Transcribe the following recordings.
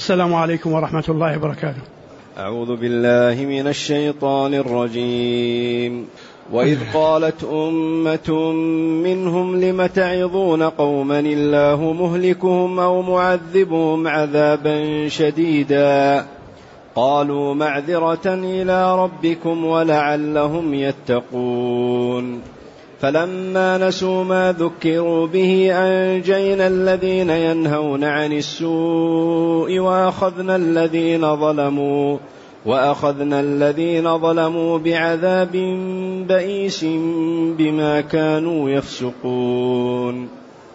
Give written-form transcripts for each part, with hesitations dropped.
السلام عليكم ورحمة الله وبركاته. أعوذ بالله من الشيطان الرجيم. وإذ قالت أمة منهم لم تعظون قوما الله مهلكهم أو معذبهم عذابا شديدا قالوا معذرة إلى ربكم ولعلهم يتقون. فلما نسوا ما ذكروا به أنجينا الذين ينهون عن السوء وأخذنا الذين ظلموا بعذاب بئيس بما كانوا يفسقون.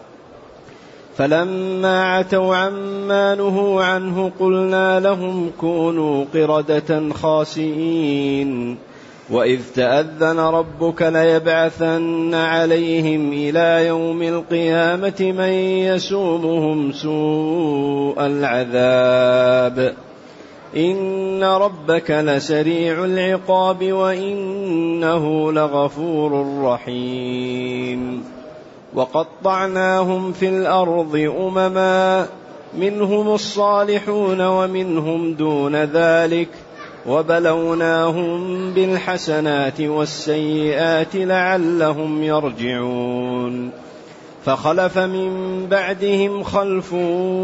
فلما عتوا عما نهوا عنه قلنا لهم كونوا قردة خاسئين. وإذ تأذن ربك ليبعثن عليهم إلى يوم القيامة من يسومهم سوء العذاب إن ربك لسريع العقاب وإنه لغفور رحيم. وقطعناهم في الأرض أمما منهم الصالحون ومنهم دون ذلك وبلوناهم بالحسنات والسيئات لعلهم يرجعون. فخلف من بعدهم خلف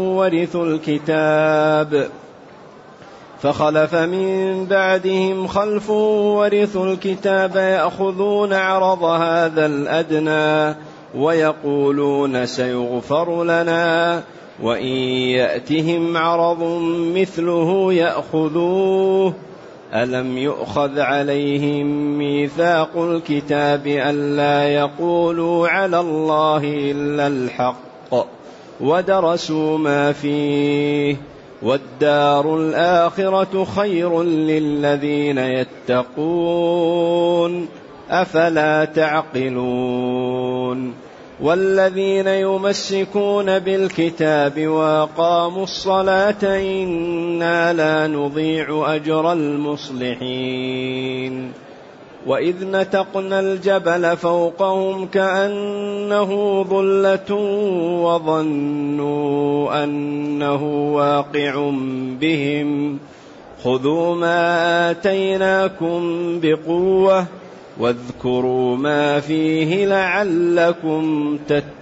ورثوا الكتاب يأخذون عرض هذا الأدنى ويقولون سيغفر لنا وإن يأتهم عرض مثله يأخذوه ألم يؤخذ عليهم ميثاق الكتاب ألا يقولوا على الله إلا الحق ودرسوا ما فيه والدار الآخرة خير للذين يتقون أفلا تعقلون. والذين يمسكون بالكتاب وأقاموا الصلاة إنا لا نضيع أجر المصلحين. وإذ نتقنا الجبل فوقهم كأنه ظلة وظنوا أنه واقع بهم خذوا ما آتيناكم بقوة واذكروا ما فيه لعلكم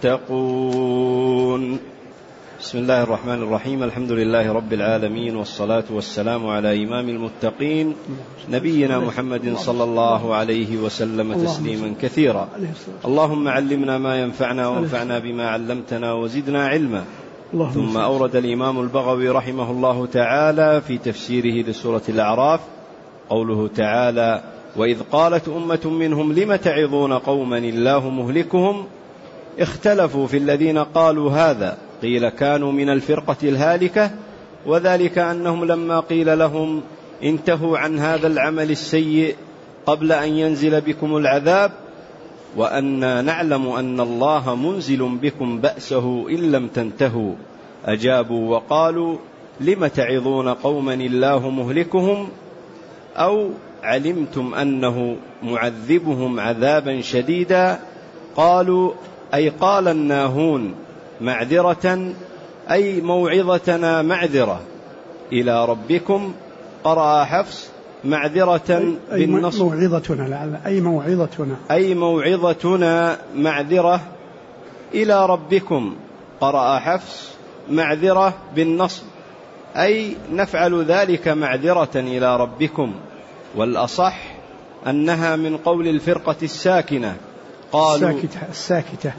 تتقون. بسم الله الرحمن الرحيم. الحمد لله رب العالمين والصلاة والسلام على إمام المتقين نبينا محمد صلى الله عليه وسلم تسليما كثيرا. اللهم علمنا ما ينفعنا وانفعنا بما علمتنا وزدنا علما. ثم أورد الإمام البغوي رحمه الله تعالى في تفسيره لسورة الأعراف قوله تعالى وإذ قالت أمة منهم لم تعظون قوما الله مهلكهم اختلفوا في الذين قالوا هذا قيل كانوا من الفرقة الهالكة وذلك أنهم لما قيل لهم انتهوا عن هذا العمل السيء قبل أن ينزل بكم العذاب وأن نعلم أن الله منزل بكم بأسه إن لم تنتهوا أجابوا وقالوا لم تعظون قوما الله مهلكهم أو علمتم أنه معذبهم عذابا شديدا قالوا أي قال الناهون معذرة أي موعظتنا معذرة إلى ربكم. قرأ حفص معذرة بالنصب أي موعظتنا معذرة إلى ربكم. قرأ حفص معذرة بالنصب أي نفعل ذلك معذرة إلى ربكم. والأصح أنها من قول الفرقة الساكنة قالوا الساكتة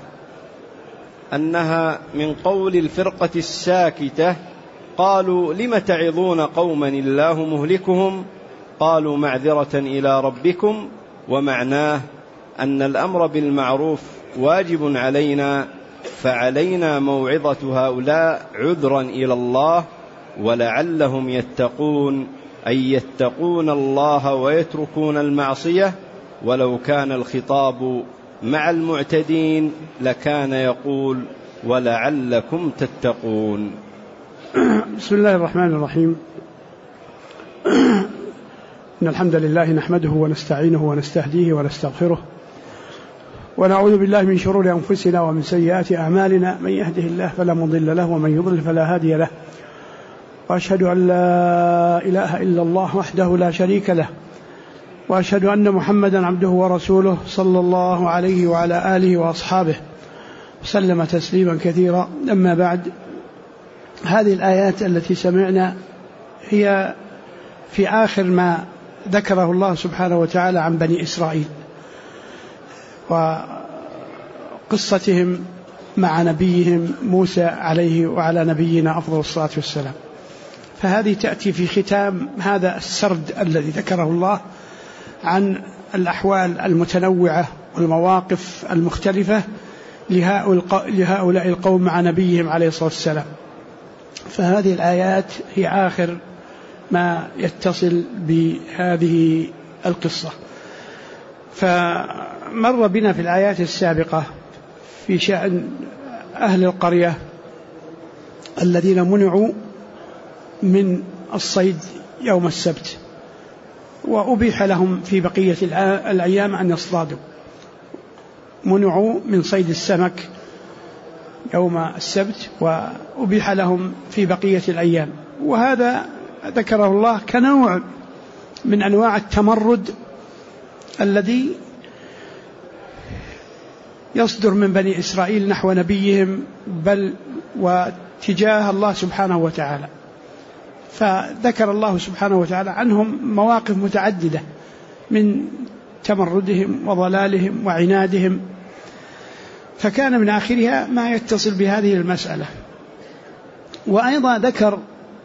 أنها من قول الفرقة الساكتة قالوا لم تعظون قوما الله مهلكهم قالوا معذرة إلى ربكم. ومعناه أن الأمر بالمعروف واجب علينا فعلينا موعظة هؤلاء عذرا إلى الله ولعلهم يتقون أي يتقون الله ويتركون المعصية. ولو كان الخطاب مع المعتدين لكان يقول ولعلكم تتقون. بسم الله الرحمن الرحيم. إن الحمد لله نحمده ونستعينه ونستهديه ونستغفره ونعوذ بالله من شرور أنفسنا ومن سيئات أعمالنا من يهده الله فلا مضل له ومن يضلل فلا هادي له وأشهد أن لا إله إلا الله وحده لا شريك له، وأشهد أن محمدا عبده ورسوله صلى الله عليه وعلى آله وأصحابه وسلم تسليما كثيرا. أما بعد، هذه الآيات التي سمعنا هي في آخر ما ذكره الله سبحانه وتعالى عن بني إسرائيل وقصتهم مع نبيهم موسى عليه وعلى نبينا أفضل الصلاة والسلام. فهذه تأتي في ختام هذا السرد الذي ذكره الله عن الأحوال المتنوعة والمواقف المختلفة لهؤلاء القوم مع نبيهم عليه الصلاة والسلام. فهذه الآيات هي آخر ما يتصل بهذه القصة. فمر بنا في الآيات السابقة في شأن أهل القرية الذين منعوا من الصيد يوم السبت، وأبيح لهم في بقية الأيام أن يصطادوا. منعوا من صيد السمك يوم السبت وأبيح لهم في بقية الأيام، وهذا ذكره الله كنوع من أنواع التمرد الذي يصدر من بني إسرائيل نحو نبيهم بل واتجاه الله سبحانه وتعالى. فذكر الله سبحانه وتعالى عنهم مواقف متعددة من تمردهم وضلالهم وعنادهم، فكان من آخرها ما يتصل بهذه المسألة. وأيضا ذكر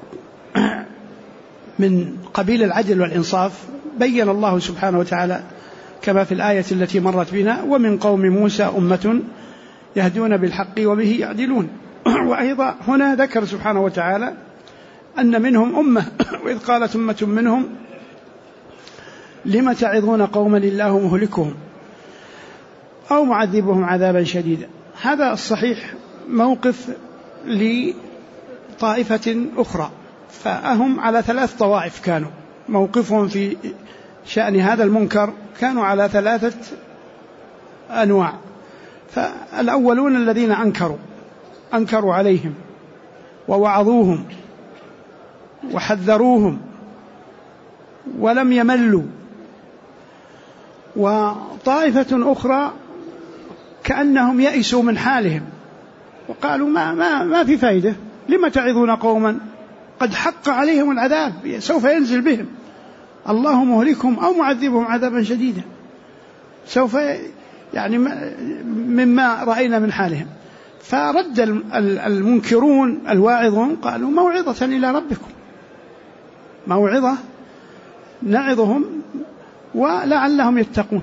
من قبيل العدل والإنصاف، بين الله سبحانه وتعالى كما في الآية التي مرت بنا: ومن قوم موسى أمة يهدون بالحق وبه يعدلون. وأيضا هنا ذكر سبحانه وتعالى أن منهم أمة، وإذ قالت أمة منهم لم تعظون قوما الله مهلكهم أو معذبهم عذابا شديدا. هذا الصحيح موقف لطائفة أخرى، فهم على 3 طوائف كانوا موقفهم في شأن هذا المنكر، كانوا على 3 أنواع. فالأولون الذين أنكروا عليهم ووعظوهم وحذروهم ولم يملوا، وطائفة أخرى كأنهم يئسوا من حالهم وقالوا ما في فائدة، لما تعظون قوما قد حق عليهم العذاب سوف ينزل بهم، الله مهلكهم أو معذبهم عذابا شديدا، سوف يعني مما رأينا من حالهم. فرد المنكرون الواعظون قالوا: موعظة إلى ربكم، موعظة نعظهم ولعلهم يتقون،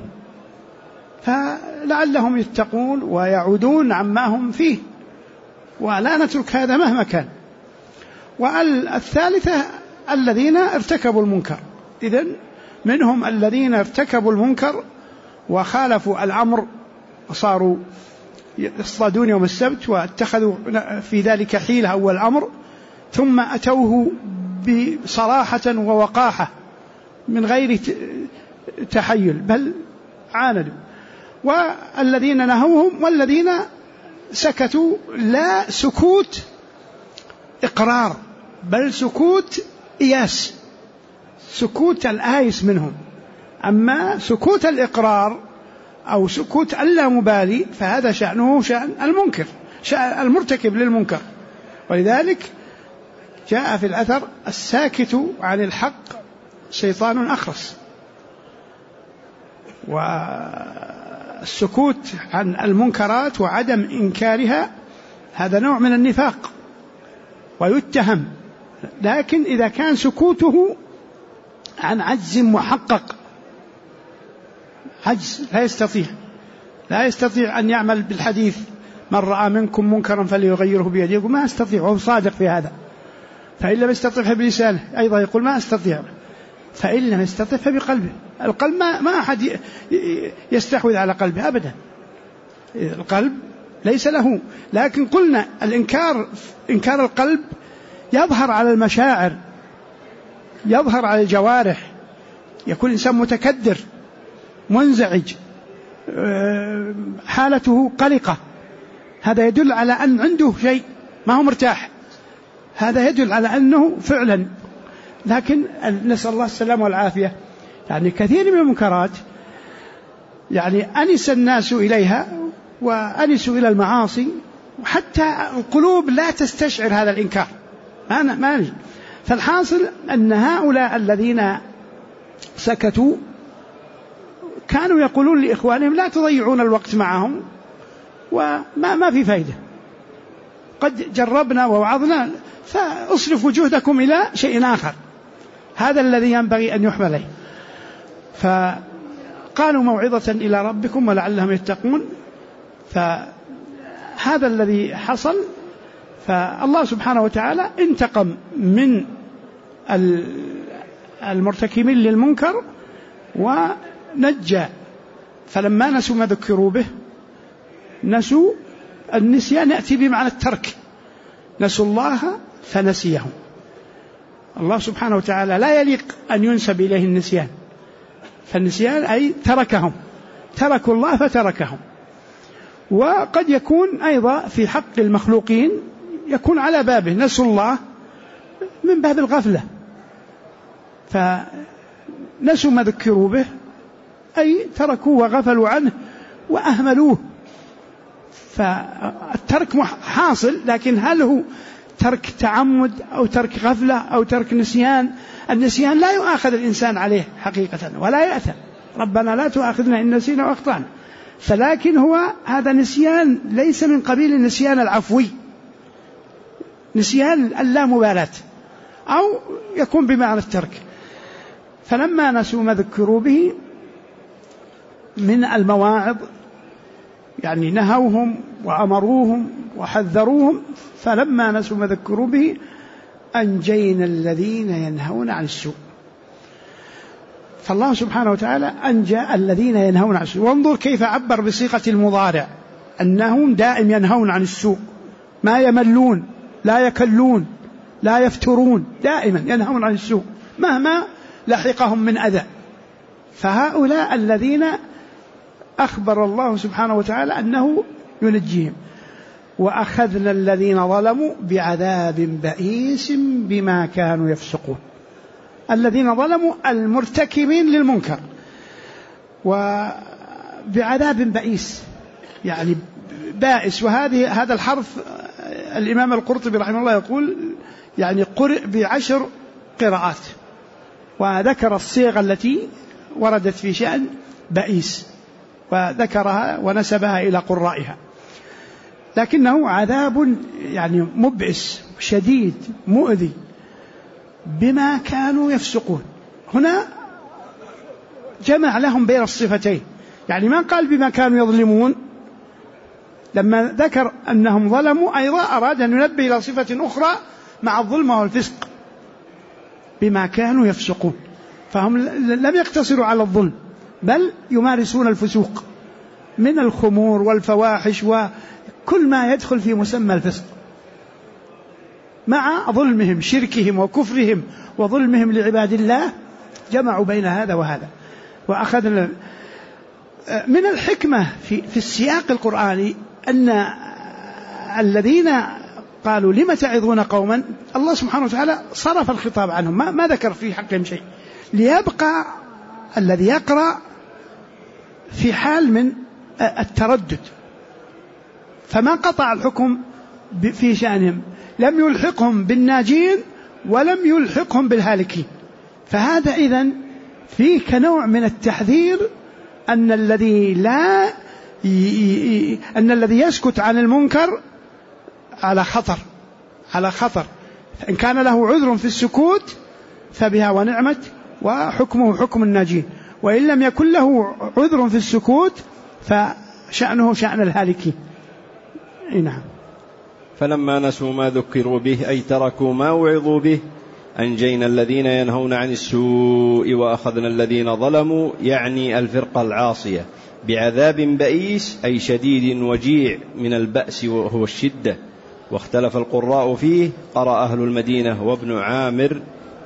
فلعلهم يتقون ويعودون عما هم فيه، ولا نترك هذا مهما كان. والثالثة الذين ارتكبوا المنكر، إذن منهم الذين ارتكبوا المنكر وخالفوا الأمر وصاروا يصطادون يوم السبت واتخذوا في ذلك حيلة أول الأمر، ثم أتوه بصراحة ووقاحة من غير تحيل بل عاندوا. والذين نهوهم والذين سكتوا، لا سكوت إقرار بل سكوت إياس، سكوت الآيس منهم. أما سكوت الإقرار أو سكوت اللامبالي فهذا شأنه شأن المنكر، شأن المرتكب للمنكر. ولذلك جاء في الأثر: الساكت عن الحق شيطان أخرس. والسكوت عن المنكرات وعدم إنكارها هذا نوع من النفاق ويتهم، لكن إذا كان سكوته عن عجز محقق، عجز لا يستطيع أن يعمل بالحديث: من رأى منكم منكرا فليغيره بيده، ما أستطيع، وهو صادق في هذا. فإن لم يستطع بلسانه أيضا يقول ما أستطيع، فإن لم يستطع فبقلبه. القلب ما أحد يستحوذ على قلبه أبدا، القلب ليس له. لكن قلنا إنكار القلب يظهر على المشاعر، يظهر على الجوارح، يكون إنسان متكدر منزعج، حالته قلقة، هذا يدل على أن عنده شيء ما هو مرتاح. هذا يدل على أنه فعلا. لكن نسأل الله السلامة والعافية، يعني كثير من المنكرات يعني أنس الناس إليها وأنسوا إلى المعاصي، وحتى القلوب لا تستشعر هذا الإنكار. فالحاصل أن هؤلاء الذين سكتوا كانوا يقولون لإخوانهم لا تضيعون الوقت معهم، وما في فائدة، قد جربنا ووعظنا، فأصرفوا جهدكم إلى شيء آخر. هذا الذي ينبغي أن يحمل عليه. فقالوا موعظة إلى ربكم ولعلهم يتقون. فهذا الذي حصل. فالله سبحانه وتعالى انتقم من المرتكبين للمنكر ونجى. فلما نسوا ما ذكروا به، نسوا النسيان يأتي بمعنى الترك، نسوا الله فنسيهم. الله سبحانه وتعالى لا يليق أن ينسب إليه النسيان، فالنسيان أي تركهم، تركوا الله فتركهم. وقد يكون أيضا في حق المخلوقين يكون على بابه، نسوا الله من باب الغفلة، فنسوا ما ذكروا به أي تركوا وغفلوا عنه وأهملوه. فالترك حاصل، لكن هل هو ترك تعمد أو ترك غفلة أو ترك نسيان؟ النسيان لا يؤاخذ الإنسان عليه حقيقة ولا يأثم، ربنا لا تؤاخذنا إن نسينا وأخطأنا. فلكن هو هذا نسيان ليس من قبيل النسيان العفوي، نسيان اللامبالاة، أو يكون بمعنى الترك. فلما نسوا ما ذكروا به من المواعظ، يعني نهوهم وأمروهم وحذروهم، فلما نسوا ما ذكروا به أنجينا الذين ينهون عن السوء. فالله سبحانه وتعالى أنجى الذين ينهون عن السوء. وانظر كيف عبر بصيغة المضارع، أنهم دائم ينهون عن السوء، ما يملون، لا يكلون، لا يفترون، دائما ينهون عن السوء مهما لحقهم من أذى. فهؤلاء الذين أخبر الله سبحانه وتعالى أنه ينجيهم. وأخذنا الذين ظلموا بعذاب بئيس بما كانوا يفسقون. الذين ظلموا المرتكبين للمنكر، وبعذاب بئيس يعني بائس. هذا الحرف الإمام القرطبي رحمه الله يقول يعني قرئ ب10 قراءات، وذكر الصيغة التي وردت في شأن بئيس وذكرها ونسبها إلى قرائها، لكنه عذاب يعني مبئس شديد مؤذي بما كانوا يفسقون. هنا جمع لهم بين الصفتين، يعني ما قال بما كانوا يظلمون، لما ذكر أنهم ظلموا أيضا أراد أن ينبه إلى صفة أخرى مع الظلم والفسق، بما كانوا يفسقون. فهم لم يقتصروا على الظلم، بل يمارسون الفسوق من الخمور والفواحش وكل ما يدخل في مسمى الفسق، مع ظلمهم شركهم وكفرهم وظلمهم لعباد الله، جمعوا بين هذا وهذا. وأخذنا من الحكمة في السياق القرآني أن الذين قالوا لم تعظون قوما، الله سبحانه وتعالى صرف الخطاب عنهم، ما ذكر في حقهم شيء، ليبقى الذي يقرأ في حال من التردد، فما قطع الحكم في شأنهم، لم يلحقهم بالناجين ولم يلحقهم بالهالكين. فهذا إذن فيه كنوع من التحذير أن الذي يسكت عن المنكر على خطر، فإن كان له عذر في السكوت فبها ونعمت وحكمه حكم الناجين، وإن لم يكن له عذر في السكوت فشأنه شأن الهالكين. نعم. فلما نسوا ما ذكروا به أي تركوا ما وعظوا به أنجينا الذين ينهون عن السوء وأخذنا الذين ظلموا، يعني الفرقة العاصية، بعذاب بئيس أي شديد وجيع من البأس وهو الشدة. واختلف القراء فيه، قرأ أهل المدينة وابن عامر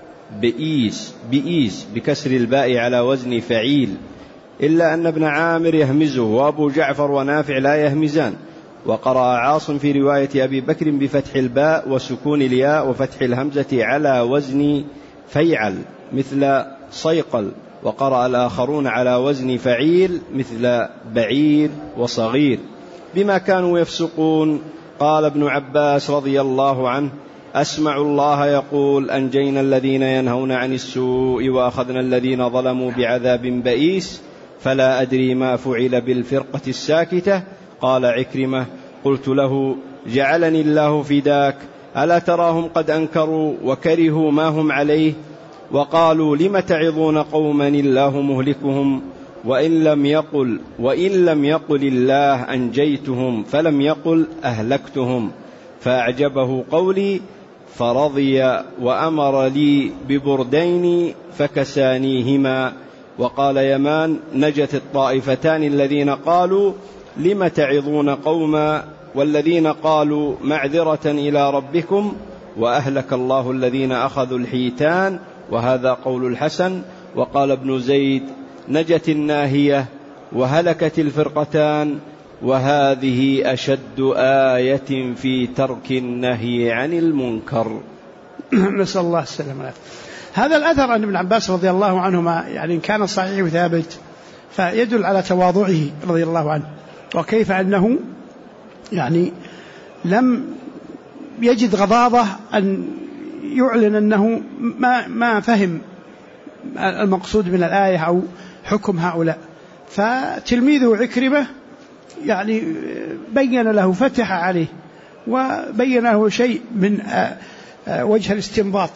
بئيس بكسر الباء على وزن فعيل، إلا أن ابن عامر يهمزه، وأبو جعفر ونافع لا يهمزان. وقرأ عاصم في رواية أبي بكر بفتح الباء وسكون الياء وفتح الهمزة على وزن فيعل مثل صيقل، وقرأ الآخرون على وزن فعيل مثل بعير وصغير. بما كانوا يفسقون. قال ابن عباس رضي الله عنه: أسمع الله يقول: أنجينا الذين ينهون عن السوء وأخذنا الذين ظلموا بعذاب بئيس، فلا أدري ما فعل بالفرقة الساكتة. قال عكرمة: قلت له: جعلني الله فداك، ألا تراهم قد أنكروا وكرهوا ما هم عليه، وقالوا: لم تعظون قوما الله مهلكهم، وإن لم يقل الله أنجيتهم فلم يقل أهلكتهم، فأعجبه قولي فرضي وأمر لي ببردين فكسانيهما. وقال يمان: نجت الطائفتان الذين قالوا لم تعظون قوما، والذين قالوا معذرة إلى ربكم، وأهلك الله الذين أخذوا الحيتان، وهذا قول الحسن. وقال ابن زيد: نجت الناهية وهلكت الفرقتان، وهذه أشد آية في ترك النهي عن المنكر. نسأل الله السلامة. هذا الأثر عن ابن عباس رضي الله عنهما يعني كان صحيح وثابت، فيدل على تواضعه رضي الله عنه، وكيف أنه يعني لم يجد غضاضة أن يعلن أنه ما فهم المقصود من الآية أو حكم هؤلاء. فتلميذه عكرمة يعني بين له، فتح عليه وبين له شيء من وجه الاستنباط،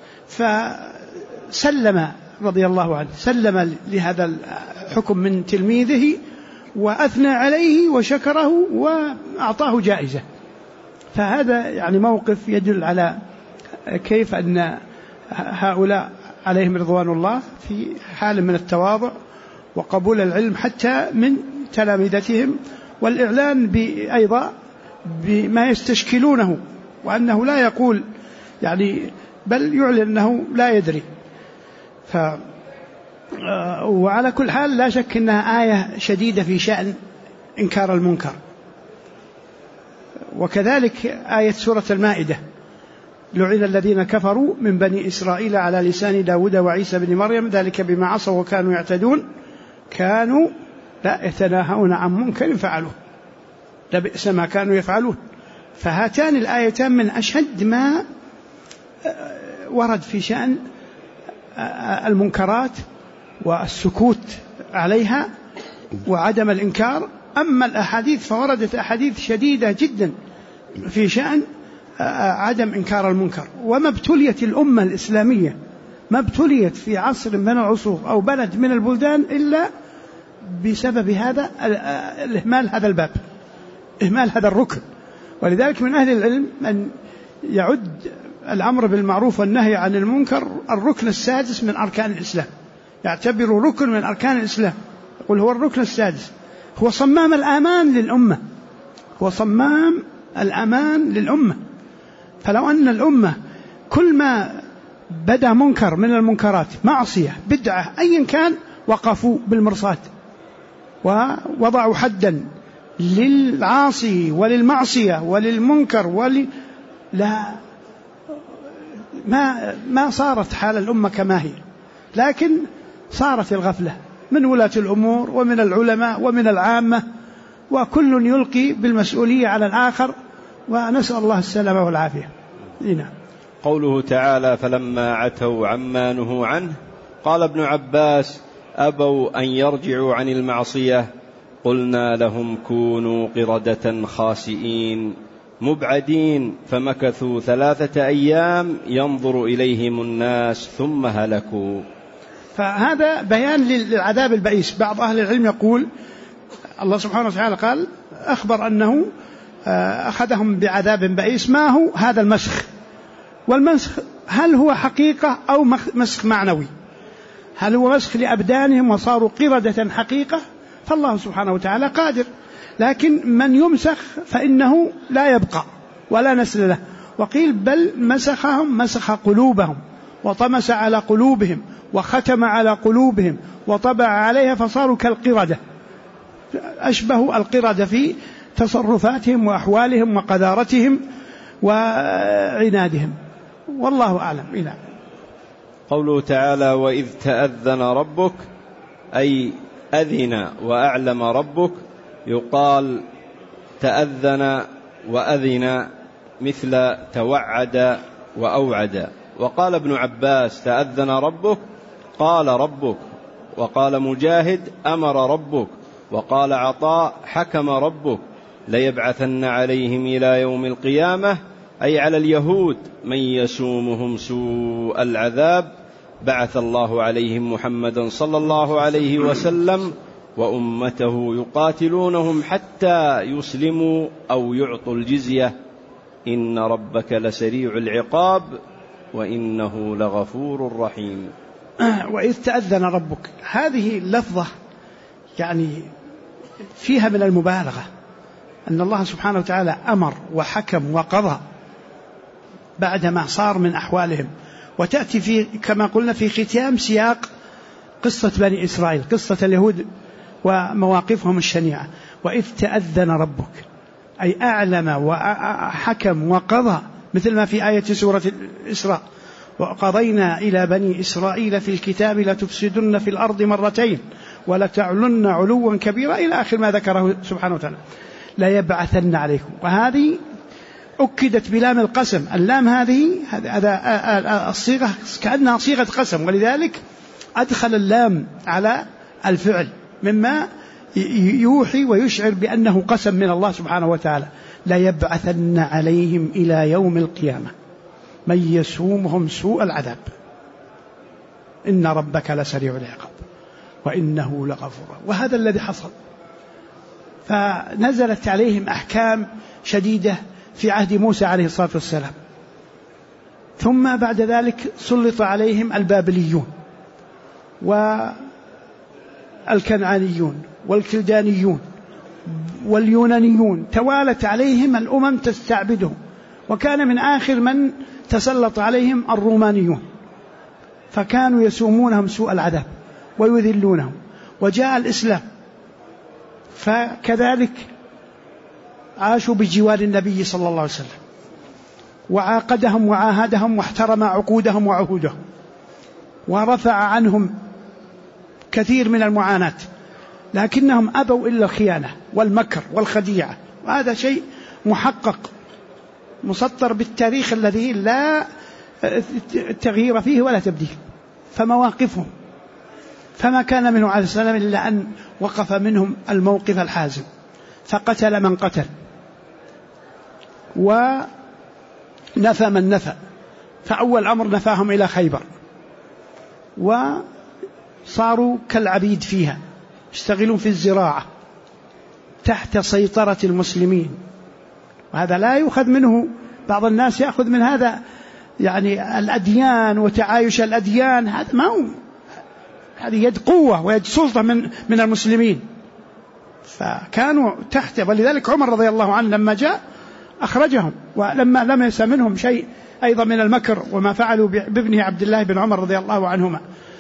فسلم رضي الله عنه، سلم لهذا الحكم من تلميذه وأثنى عليه وشكره وأعطاه جائزة. فهذا يعني موقف يدل على كيف أن هؤلاء عليهم رضوان الله في حال من التواضع وقبول العلم حتى من تلامذتهم، والإعلان أيضا بما يستشكلونه، وأنه لا يقول يعني بل يعلن أنه لا يدري. وعلى كل حال لا شك أنها آية شديدة في شأن إنكار المنكر. وكذلك آية سورة المائدة: لعن الذين كفروا من بني إسرائيل على لسان داود وعيسى بن مريم ذلك بما عصوا وكانوا يعتدون كانوا لا يتناهون عن منكر فعلوه لبئس ما كانوا يفعلون. فهاتان الآيتان من أشد ما ورد في شأن المنكرات والسكوت عليها وعدم الإنكار. أما الأحاديث فوردت أحاديث شديدة جدا في شأن عدم إنكار المنكر. وما ابتليت الأمة الإسلامية، ما ابتليت في عصر من العصور أو بلد من البلدان إلا بسبب هذا الإهمال، هذا الباب، إهمال هذا الركن. ولذلك من أهل العلم من يعد الأمر بالمعروف والنهي عن المنكر الركن السادس من أركان الإسلام، يعتبر ركن من أركان الإسلام، يقول هو الركن السادس، هو صمام الأمان للأمة، هو صمام الأمان للأمة. فلو أن الأمة كل ما بدأ منكر من المنكرات، معصية، بدعة، أيا كان، وقفوا بالمرصاد ووضعوا حدا للعاصي وللمعصية وللمنكر ما صارت حال الأمة كما هي، لكن صارت الغفلة من ولاة الأمور ومن العلماء ومن العامة، وكل يلقي بالمسؤولية على الآخر، ونسأل الله السلامة والعافية. هنا قوله تعالى: فلما عتوا عما نهوا عنه. قال ابن عباس: أبوا أن يرجعوا عن المعصية، قلنا لهم كونوا قردة خاسئين مبعدين، فمكثوا 3 أيام ينظر إليهم الناس ثم هلكوا. فهذا بيان للعذاب البئيس. بعض أهل العلم يقول الله سبحانه وتعالى قال أخبر أنه أخذهم بعذاب بئيس. ما هو هذا المسخ؟ والمسخ هل هو حقيقة أو مسخ معنوي؟ هل هو مسخ لأبدانهم وصاروا قردة حقيقة؟ فالله سبحانه وتعالى قادر، لكن من يمسخ فإنه لا يبقى ولا نسل له. وقيل بل مسخهم، مسخ قلوبهم وطمس على قلوبهم وختم على قلوبهم وطبع عليها فصاروا كالقردة، أشبه القردة في تصرفاتهم وأحوالهم وقذارتهم وعنادهم، والله أعلم. إلى قوله تعالى: وإذ تأذن ربك، أي أذن وأعلم ربك. يقال تأذن وأذن مثل توعد وأوعد. وقال ابن عباس: تأذن ربك قال ربك. وقال مجاهد: أمر ربك. وقال عطاء: حكم ربك. ليبعثن عليهم إلى يوم القيامة، أي على اليهود، من يسومهم سوء العذاب. بعث الله عليهم محمدا صلى الله عليه وسلم وأمته يقاتلونهم حتى يسلموا أو يعطوا الجزية. إن ربك لسريع العقاب وإنه لغفور رحيم. وإذ تأذن ربك، هذه اللفظة يعني فيها من المبالغة، أن الله سبحانه وتعالى أمر وحكم وقضى بعدما صار من أحوالهم، وتأتي في كما قلنا في ختام سياق قصة بني إسرائيل، قصة اليهود ومواقفهم الشنيعة. وإذ تأذن ربك، أي أعلم وحكم وقضى، مثل ما في آية سورة الإسراء: وقضينا إلى بني إسرائيل في الكتاب لتفسدن في الأرض مرتين ولتعلن علوا كبيرا، إلى آخر ما ذكره سبحانه وتعالى. لا يبعثن عليكم، وهذه أكدت بلام القسم. اللام هذه الصيغة كأنها صيغة قسم، ولذلك أدخل اللام على الفعل مما يوحي ويشعر بأنه قسم من الله سبحانه وتعالى. لا يبعثن عليهم إلى يوم القيامة من يسومهم سوء العذاب إن ربك لسريع العقاب وإنه لغفور. وهذا الذي حصل، فنزلت عليهم أحكام شديدة في عهد موسى عليه الصلاة والسلام، ثم بعد ذلك سلط عليهم البابليون والكنعانيون والكلدانيون واليونانيون، توالت عليهم الأمم تستعبدهم، وكان من آخر من تسلط عليهم الرومانيون، فكانوا يسومونهم سوء العذاب ويذلونهم. وجاء الإسلام، فكذلك عاشوا بجوار النبي صلى الله عليه وسلم، وعاقدهم وعاهدهم واحترم عقودهم وعهودهم، ورفع عنهم كثير من المعاناة، لكنهم أبوا إلا الخيانة والمكر والخديعة، وهذا شيء محقق مسطر بالتاريخ الذي لا تغيير فيه ولا تبديل. فمواقفهم، فما كان منه عليه السلام إلا أن وقف منهم الموقف الحازم، فقتل من قتل ونفى من نفى. فأول أمر نفاهم إلى خيبر، وصاروا كالعبيد فيها، يشتغلون في الزراعة تحت سيطرة المسلمين. وهذا لا يؤخذ منه، بعض الناس يأخذ من هذا يعني الأديان وتعايش الأديان، هذا ما هو، هذه يد قوة ويد سلطة من المسلمين، فكانوا تحت. ولذلك عمر رضي الله عنه لما جاء أخرجهم، ولما لم يسى منهم شيء أيضا من المكر وما فعلوا بابنه عبد الله بن عمر رضي الله عنهما،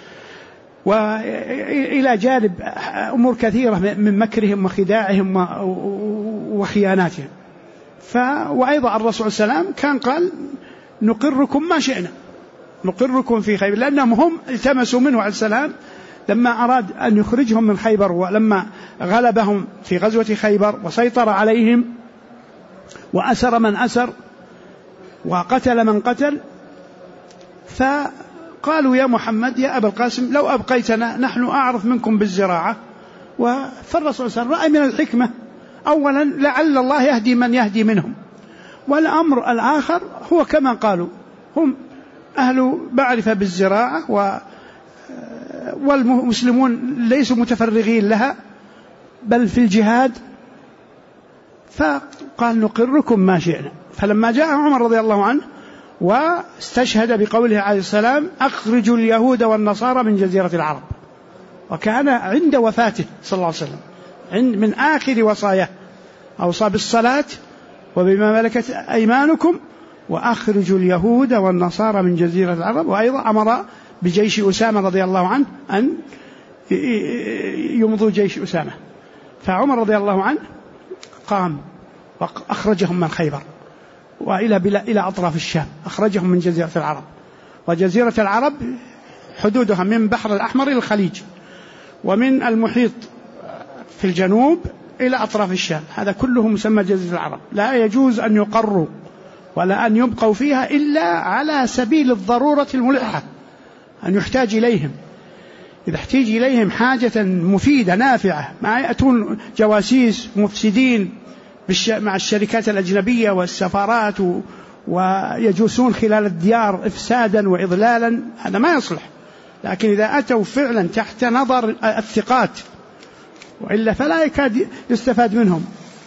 وإلى جانب أمور كثيرة من مكرهم وخداعهم وخياناتهم. وأيضا الرسول صلى الله عليه وسلم كان قال: نقركم ما شئنا، نقركم في خيبر، لأنهم هم التمسوا منه عليه السلام لما أراد أن يخرجهم من خيبر، ولما غلبهم في غزوة خيبر وسيطر عليهم وأسر من أسر وقتل من قتل، فقالوا: يا محمد يا أبا القاسم لو أبقيتنا نحن أعرف منكم بالزراعة. فالرسول صلى الله عليه وسلم رأى من الحكمة أولا لعل الله يهدي من يهدي منهم، والأمر الآخر هو كما قالوا هم أهل معرفة بالزراعة والمسلمون ليسوا متفرغين لها بل في الجهاد، فقال: نقركم ما شئنا. فلما جاء عمر رضي الله عنه واستشهد بقوله عليه السلام: أخرجوا اليهود والنصارى من جزيرة العرب، وكان عند وفاته صلى الله عليه وسلم من آخر وصاياه أوصى بالصلاة وبما ملكت أيمانكم وأخرجوا اليهود والنصارى من جزيرة العرب. وأيضا أمر بجيش أسامة رضي الله عنه أن يمضوا جيش أسامة. فعمر رضي الله عنه قام وأخرجهم من خيبر إلى أطراف الشام، أخرجهم من جزيرة العرب، وجزيرة العرب حدودها من بحر الأحمر إلى الخليج، ومن المحيط في الجنوب إلى أطراف الشام، هذا كله مسمى جزيرة العرب. لا يجوز أن يقروا ولا أن يبقوا فيها إلا على سبيل الضرورة الملحة، أن يحتاج إليهم. إذا احتاج إليهم حاجة مفيدة نافعة، ما يأتون جواسيس مفسدين مع الشركات الأجنبية والسفارات ويجوسون خلال الديار إفسادا وإضلالا، هذا ما يصلح. لكن إذا أتوا فعلا تحت نظر الثقات وإلا فلا يكاد يستفاد منهم.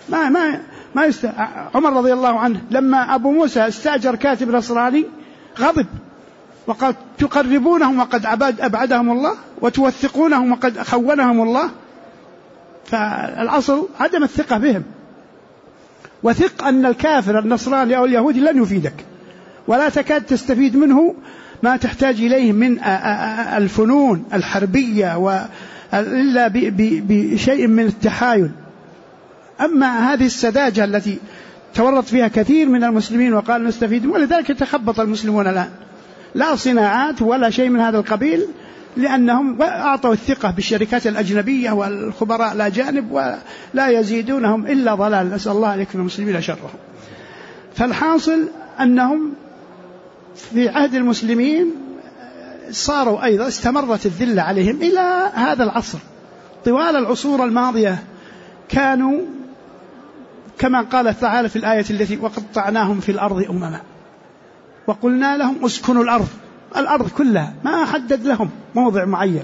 عمر رضي الله عنه لما أبو موسى استأجر كاتب نصراني غضب وقال تقربونهم وقد أبعدهم الله وتوثقونهم وقد خونهم الله. فالأصل عدم الثقة بهم، وثق أن الكافر النصراني أو اليهودي لن يفيدك ولا تكاد تستفيد منه ما تحتاج إليه من الفنون الحربية إلا بشيء من التحايل. أما هذه السذاجة التي تورط فيها كثير من المسلمين وقال نستفيد، ولذلك يتخبط المسلمون الآن، لا صناعات ولا شيء من هذا القبيل، لأنهم أعطوا الثقة بالشركات الأجنبية والخبراء الأجانب ولا يزيدونهم إلا ضلال، نسأل الله أن يكفي المسلمين شرهم. فالحاصل أنهم في عهد المسلمين صاروا أيضا استمرت الذلة عليهم إلى هذا العصر. طوال العصور الماضية كانوا كما قال تعالى في الآية التي وقطعناهم في الأرض أمما وقلنا لهم اسكنوا الأرض كلها، ما حدد لهم موضع معين.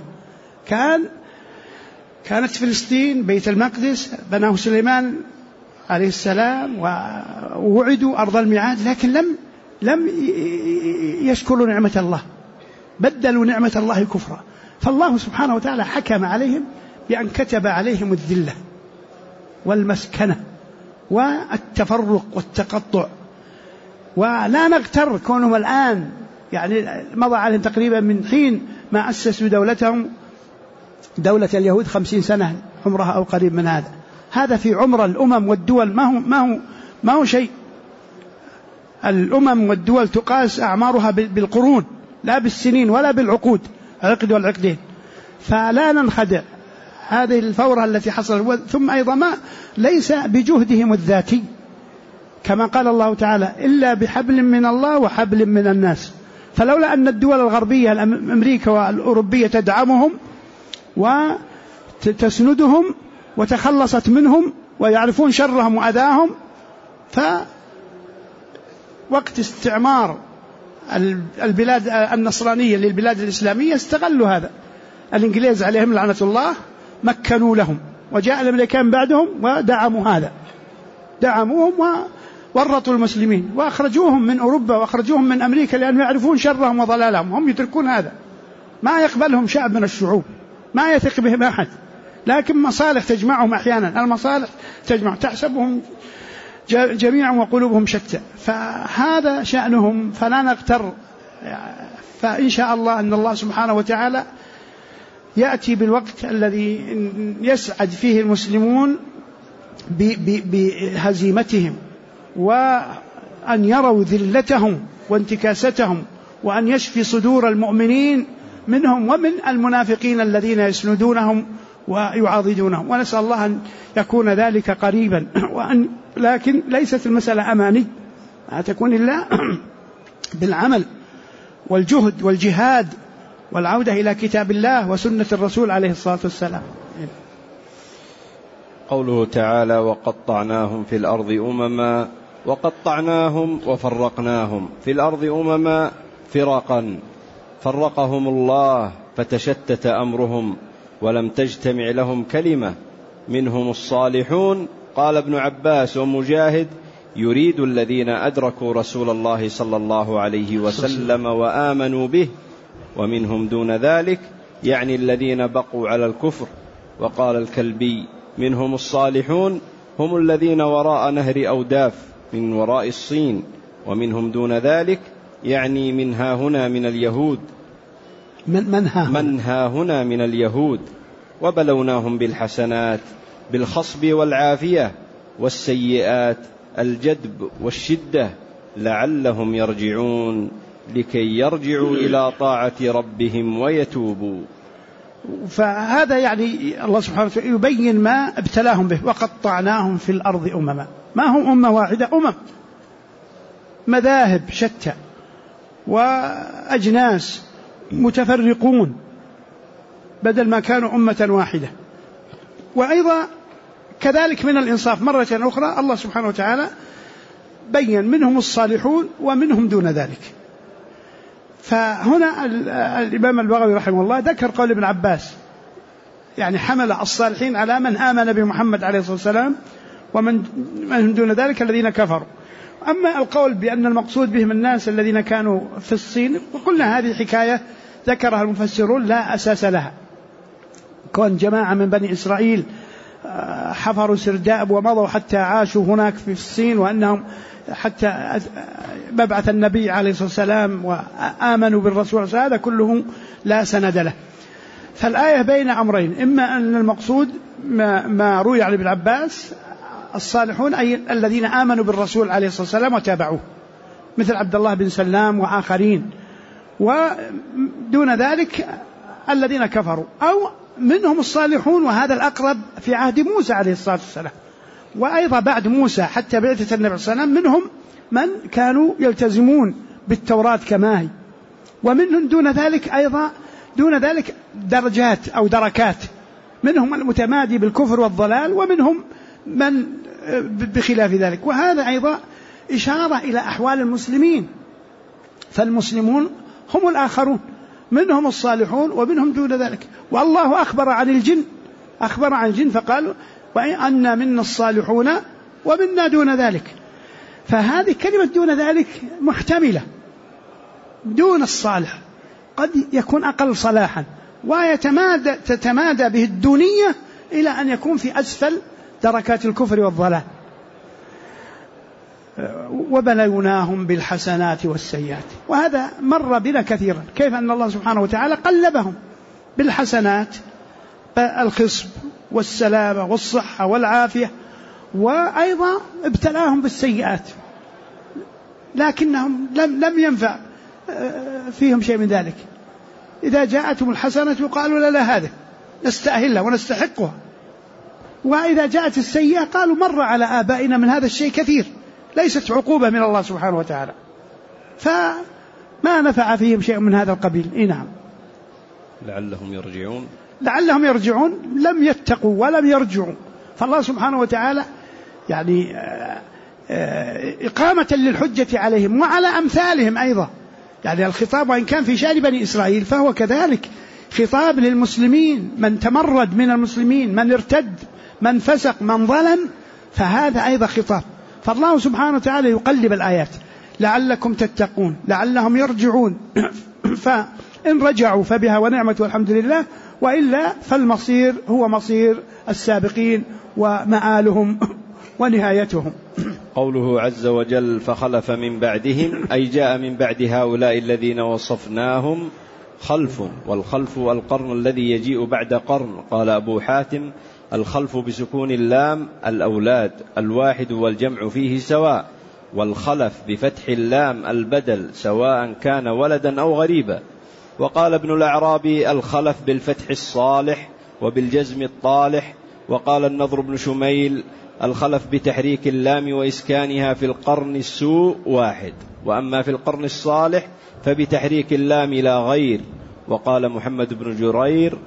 كانت فلسطين بيت المقدس بناه سليمان عليه السلام ووعدوا أرض الميعاد، لكن لم يشكروا نعمة الله، بدلوا نعمة الله كفرا. فالله سبحانه وتعالى حكم عليهم بأن كتب عليهم الذلة والمسكنة والتفرق والتقطع. ولا نغتر كونهم الآن يعني مضى عليهم تقريبا من حين ما أسسوا دولتهم، دولة اليهود 50 سنة عمرها أو قريب من هذا في عمر الأمم والدول ما هو شيء. الأمم والدول تقاس أعمارها بالقرون لا بالسنين ولا بالعقود، عقد والعقدين. فلا ننخدع هذه الفورة التي حصلت. ثم أيضا ليس بجهدهم الذاتي كما قال الله تعالى إلا بحبل من الله وحبل من الناس. فلولا أن الدول الغربية الأمريكا والأوروبية تدعمهم وتسندهم وتخلصت منهم ويعرفون شرهم وأذاهم، فوقت استعمار البلاد النصرانية للبلاد الإسلامية استغلوا هذا. الإنجليز عليهم لعنة الله مكنوا لهم، وجاء الأمريكان بعدهم ودعموا هذا، دعموهم وورطوا المسلمين وأخرجوهم من أوروبا وأخرجوهم من أمريكا، لأنهم يعرفون شرهم وضلالهم. هم يتركون هذا، ما يقبلهم شعب من الشعوب، ما يثق بهم أحد، لكن مصالح تجمعهم أحيانا، المصالح تجمع تحسبهم جميعا وقلوبهم شتى. فهذا شأنهم، فلا نغتر. فإن شاء الله أن الله سبحانه وتعالى يأتي بالوقت الذي يسعد فيه المسلمون بهزيمتهم، وأن يروا ذلتهم وانتكاستهم، وأن يشفي صدور المؤمنين منهم ومن المنافقين الذين يسندونهم ويعاضدونهم. ونسأل الله أن يكون ذلك قريبا، لكن ليست المسألة أماني، لا تكون إلا بالعمل والجهد والجهاد والعودة إلى كتاب الله وسنة الرسول عليه الصلاة والسلام. قوله تعالى وقطعناهم في الأرض أمما، وقطعناهم وفرقناهم في الأرض أمما فرقا، فرقهم الله فتشتت أمرهم ولم تجتمع لهم كلمة، منهم الصالحون. قال ابن عباس ومجاهد يريد الذين أدركوا رسول الله صلى الله عليه وسلم وآمنوا به، ومنهم دون ذلك يعني الذين بقوا على الكفر. وقال الكلبي منهم الصالحون هم الذين وراء نهر أوداف من وراء الصين، ومنهم دون ذلك يعني من ها هنا من اليهود، من ها هنا من اليهود. وبلوناهم بالحسنات بالخصب والعافية والسيئات الجدب والشدة لعلهم يرجعون لكي يرجعوا إلى طاعة ربهم ويتوبوا. فهذا يعني الله سبحانه وتعالى يبين ما ابتلاهم به. وقطعناهم في الأرض أمما، ما هم أمة واحدة، مذاهب شتى وأجناس متفرقون بدل ما كانوا أمة واحدة. وأيضا كذلك من الإنصاف مرة أخرى الله سبحانه وتعالى بين منهم الصالحون ومنهم دون ذلك. فهنا الإمام البغوي رحمه الله ذكر قول ابن عباس، يعني حمل الصالحين على من آمن بمحمد عليه الصلاة والسلام ومن دون ذلك الذين كفروا. أما القول بأن المقصود بهم الناس الذين كانوا في الصين، وقلنا هذه حكاية ذكرها المفسرون لا أساس لها. كون جماعة من بني إسرائيل حفروا سرداب ومضوا حتى عاشوا هناك في الصين، وأنهم حتى مبعث النبي عليه الصلاة والسلام وآمنوا بالرسول، هذا كله لا سند له. فالآية بين أمرين، إما أن المقصود ما روي عن ابن عباس الصالحون أي الذين آمنوا بالرسول عليه الصلاة والسلام وتابعوه، مثل عبد الله بن سلام وآخرين، ودون ذلك الذين كفروا، أو منهم الصالحون، وهذا الأقرب في عهد موسى عليه الصلاة والسلام، وأيضا بعد موسى حتى بعثة النبي صلى الله عليه وسلم منهم من كانوا يلتزمون بالتوراة كما هي، ومنهم دون ذلك أيضا دون ذلك درجات أو دركات، منهم المتمادي بالكفر والضلال، ومنهم من بخلاف ذلك. وهذا أيضا إشارة إلى أحوال المسلمين، فالمسلمون هم الآخرون، منهم الصالحون ومنهم دون ذلك. والله أخبر عن الجن فقال وأن منا الصالحون ومنا دون ذلك. فهذه كلمة دون ذلك محتملة، دون الصالح قد يكون أقل صلاحا وتتمادى به الدونية إلى أن يكون في أسفل دركات الكفر والضلال. وبلوناهم بالحسنات والسيئات، وهذا مر بنا كثيرا، كيف أن الله سبحانه وتعالى قلبهم بالحسنات، الخصب والسلامة والصحة والعافية، وأيضا ابتلاهم بالسيئات، لكنهم لم ينفع فيهم شيء من ذلك. إذا جاءتهم الحسنة يقالوا لا هذا نستأهلها ونستحقها، وإذا جاءت السيئة قالوا مر على آبائنا من هذا الشيء كثير، ليست عقوبة من الله سبحانه وتعالى، فما نفع فيهم شيء من هذا القبيل. نعم، لعلهم يرجعون لم يتقوا ولم يرجعوا. فالله سبحانه وتعالى يعني إقامة للحجة عليهم وعلى أمثالهم أيضا، يعني الخطاب وإن كان في شأن بني إسرائيل فهو كذلك خطاب للمسلمين، من تمرد من المسلمين، من ارتد، من فسق، من ظلم، فهذا أيضا خطاب. فالله سبحانه وتعالى يقلب الآيات لعلكم تتقون، لعلهم يرجعون، فإن رجعوا فبها ونعمة والحمد لله، وإلا فالمصير هو مصير السابقين ومآلهم ونهايتهم. قوله عز وجل فخلف من بعدهم أي جاء من بعد هؤلاء الذين وصفناهم خلف، والخلف القرن الذي يجيء بعد قرن. قال أبو حاتم الخلف بسكون اللام الأولاد، الواحد والجمع فيه سواء، والخلف بفتح اللام البدل سواء كان ولدا أو غريبا. وقال ابن الأعرابي الخلف بالفتح الصالح وبالجزم الطالح. وقال النضر بن شميل الخلف بتحريك اللام وإسكانها في القرن السوء واحد، وأما في القرن الصالح فبتحريك اللام لا غير. وقال محمد بن جرير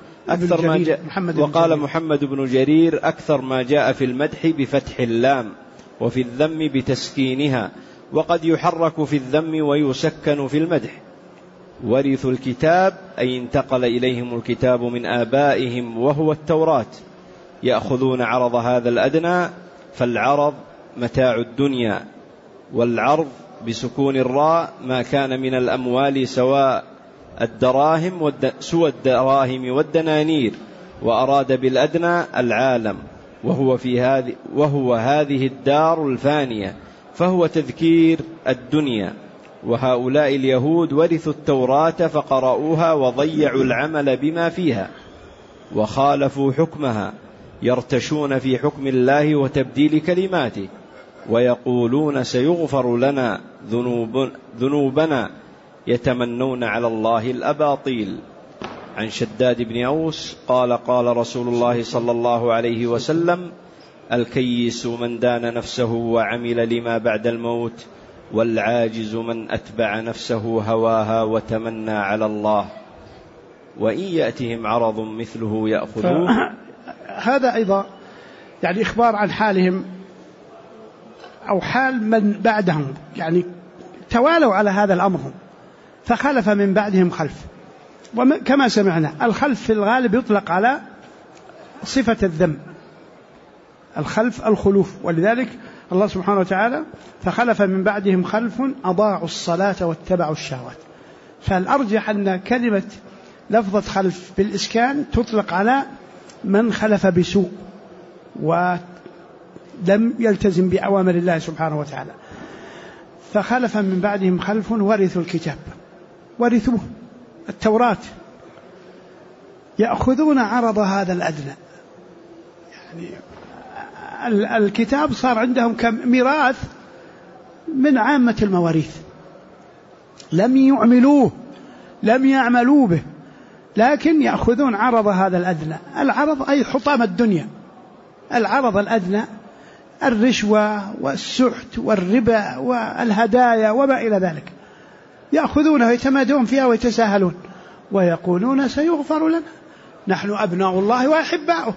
محمد بن جرير أكثر ما جاء في المدح بفتح اللام، وفي الذم بتسكينها، وقد يحرك في الذم ويسكن في المدح. ورثوا الكتاب أي انتقل إليهم الكتاب من آبائهم وهو التوراة، يأخذون عرض هذا الأدنى، فالعرض متاع الدنيا، والعرض بسكون الراء ما كان من الأموال سوى الدراهم والدنانير، وأراد بالأدنى العالم، وهو هذه الدار الفانية، فهو تذكير الدنيا. وهؤلاء اليهود ورثوا التوراة فقرأوها وضيعوا العمل بما فيها وخالفوا حكمها، يرتشون في حكم الله وتبديل كلماته، ويقولون سيغفر لنا ذنوبنا، يتمنون على الله الأباطيل. عن شداد بن أوس قال قال رسول الله صلى الله عليه وسلم: الكيس من دان نفسه وعمل لما بعد الموت، والعاجز من أتبع نفسه هواها وتمنى على الله، وإن يأتهم عرض مثله يأخذوه. هذا أيضا يعني إخبار عن حالهم أو حال من بعدهم، يعني توالوا على هذا الأمر، فخلف من بعدهم خلف. وكما سمعنا الخلف في الغالب يطلق على صفة الذم، الخلف الخلوف، ولذلك الله سبحانه وتعالى فخلف من بعدهم خلف أضاعوا الصلاة واتبعوا الشهوات. فالأرجح أن كلمة لفظة خلف بالإسكان تطلق على من خلف بسوء ولم يلتزم بأوامر الله سبحانه وتعالى. فخلف من بعدهم خلف ورثوا الكتاب، ورثوه التوراة، يأخذون عرض هذا الأدنى. يعني الكتاب صار عندهم كميراث من عامة المواريث، لم يعملوه، لم يعملوا به، لكن يأخذون عرض هذا الأدنى. العرض أي حطام الدنيا، العرض الأدنى الرشوة والسحت والربا والهدايا وما إلى ذلك، يأخذونه ويتمادون فيها ويتساهلون، ويقولون سيغفر لنا، نحن أبناء الله وأحباؤه.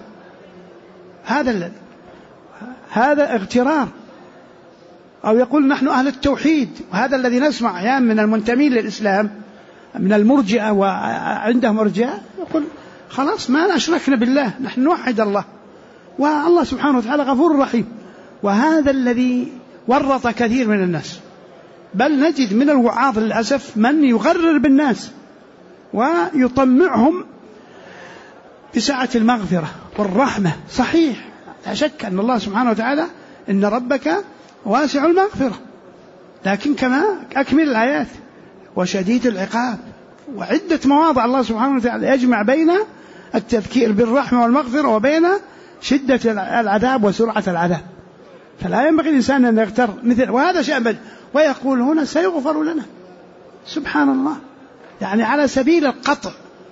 هذا اغترار. أو يقول نحن أهل التوحيد، وهذا الذي نسمع أحيانا من المنتمين للإسلام من المرجئة، وعندهم مرجئة يقول خلاص ما أشركنا بالله، نحن نوحد الله، والله سبحانه وتعالى غفور رحيم. وهذا الذي ورط كثير من الناس، بل نجد من الوعاظ للأسف من يغرر بالناس ويطمعهم بسعة المغفرة والرحمة. صحيح، لا شك أن الله سبحانه وتعالى إن ربك واسع المغفرة، لكن كما أكمل الآيات وشديد العقاب، وعدة مواضع الله سبحانه وتعالى يجمع بين التذكير بالرحمة والمغفرة وبين شدة العذاب وسرعة العذاب. فلا ينبغي الإنسان أن يغتر مثل وهذا شأن. ويقول هنا سيغفر لنا، سبحان الله، يعني على سبيل القطع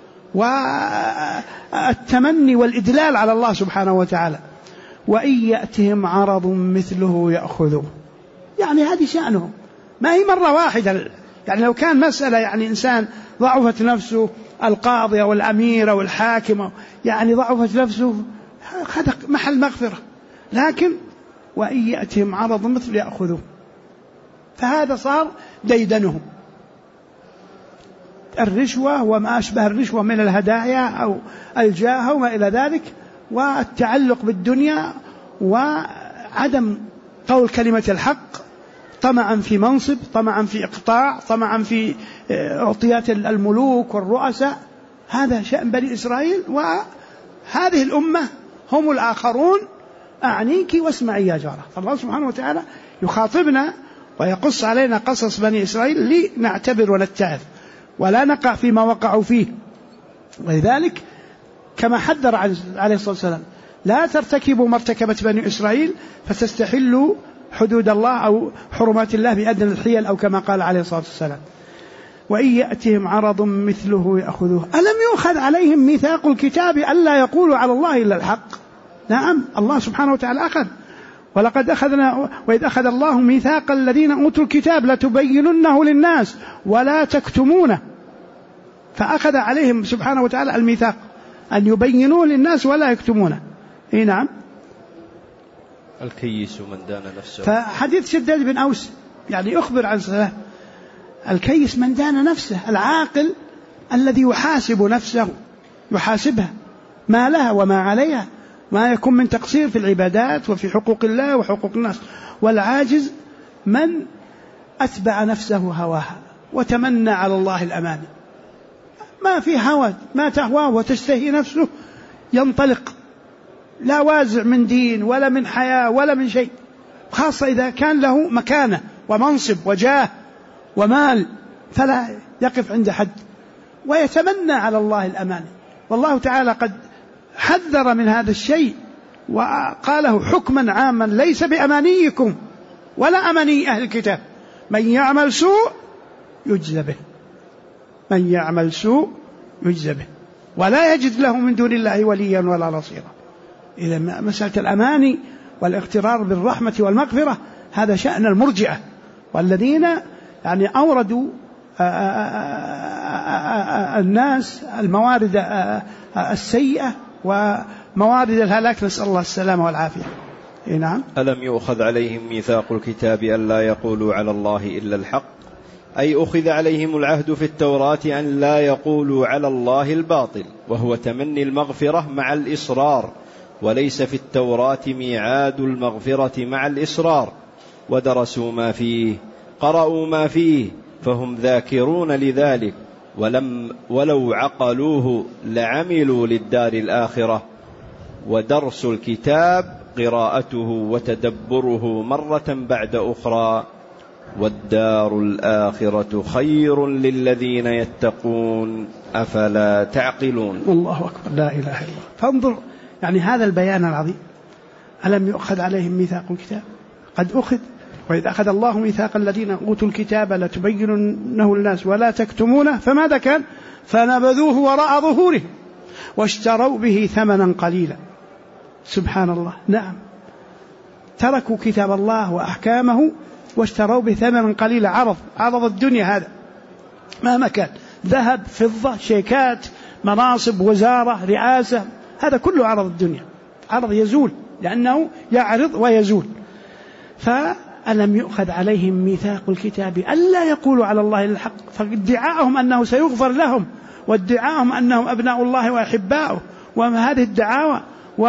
والتمني والإدلال على الله سبحانه وتعالى. وإن يأتهم عرض مثله يأخذوه، يعني هذه شأنهم، ما هي مرة واحدة. يعني لو كان مسألة يعني إنسان ضعفت نفسه، القاضي أو الأمير أو الحاكم يعني ضعفت نفسه، هذا محل مغفرة. لكن وإن يأتهم عرض مثل يأخذوه، فهذا صار ديدنهم. الرشوة وما أشبه الرشوة من الهدايا أو الجاه وما إلى ذلك، والتعلق بالدنيا، وعدم قول كلمة الحق، طمعا في منصب، طمعا في إقطاع، طمعا في أعطيات الملوك والرؤساء. هذا شأن بني إسرائيل، وهذه الأمة هم الآخرون. أعنيك واسمعي يا جارة. فالله سبحانه وتعالى يخاطبنا ويقص علينا قصص بني إسرائيل لنعتبر ونتعظ ولا نقع فيما وقعوا فيه. ولذلك كما حذر عليه الصلاة والسلام لا ترتكبوا ما ارتكبت بني إسرائيل فتستحلوا حدود الله أو حرمات الله بأدنى الحيل، أو كما قال عليه الصلاة والسلام وإن يأتهم عرض مثله يأخذوه. ألم يؤخذ عليهم ميثاق الكتاب ألا يقولوا على الله إلا الحق؟ نعم، الله سبحانه وتعالى أخذ، ولقد أخذنا وإذ أخذ الله ميثاق الذين أوتوا الكتاب لتبيننه للناس ولا تكتمونه. فأخذ عليهم سبحانه وتعالى الميثاق أن يبينوه للناس ولا يكتمونه. إيه نعم، الكيس من دان نفسه. فحديث شداد بن أوس يعني أخبر عن صلاة الكيس من دان نفسه، العاقل الذي يحاسب نفسه، يحاسبها ما لها وما عليها، ما يكون من تقصير في العبادات وفي حقوق الله وحقوق الناس. والعاجز من أتبع نفسه هواها وتمنى على الله الأمان، ما في هوى، ما تهواه وتشتهي نفسه ينطلق، لا وازع من دين ولا من حياة ولا من شيء، خاصة إذا كان له مكانة ومنصب وجاه ومال، فلا يقف عند حد ويتمنى على الله الأمان. والله تعالى قد حذر من هذا الشيء وقاله حكما عاما ليس بأمانيكم ولا أماني أهل الكتاب: من يعمل سوء يجزى به، من يعمل سوء يجزى به، ولا يجد له من دون الله وليا ولا نصيرا. إذا مسألة الأماني والاغترار بالرحمة والمغفرة هذا شأن المرجئة، والذين يعني أوردوا الناس الموارد السيئة وموارد الهلاك، نسأل الله السلامة والعافية. نعم. ألم يؤخذ عليهم ميثاق الكتاب ألا يقولوا على الله إلا الحق، أي أخذ عليهم العهد في التوراة أن لا يقولوا على الله الباطل، وهو تمني المغفرة مع الإصرار، وليس في التوراة ميعاد المغفرة مع الإصرار. ودرسوا ما فيه، قرأوا ما فيه، فهم ذاكرون لذلك، ولو عقلوه لعملوا للدار الآخرة. ودرس الكتاب قراءته وتدبره مرة بعد أخرى، والدار الآخرة خير للذين يتقون أفلا تعقلون. الله أكبر، لا إله إلا الله. فانظر يعني هذا البيان العظيم: ألم يؤخذ عليهم ميثاق الكتاب؟ قد أخذ. وإذ أخذ الله ميثاق الذين أوتوا الكتاب لتبيننه للناس ولا تكتمونه، فماذا كان؟ فنبذوه وراء ظهورهم واشتروا به ثمنا قليلا. سبحان الله. نعم، تركوا كتاب الله وأحكامه واشتروا به ثمنا قليلا. عرض الدنيا هذا مهما كان، ذهب، فضة، شيكات، مناصب، وزارة، رئاسة، هذا كله عرض الدنيا، عرض يزول لأنه يعرض ويزول. فألم يؤخذ عليهم ميثاق الكتاب ألا يقولوا على الله إلا الحق، فادعاءهم أنه سيغفر لهم، وادعاءهم أنهم أبناء الله وأحباؤه، وهذه الدعاوى،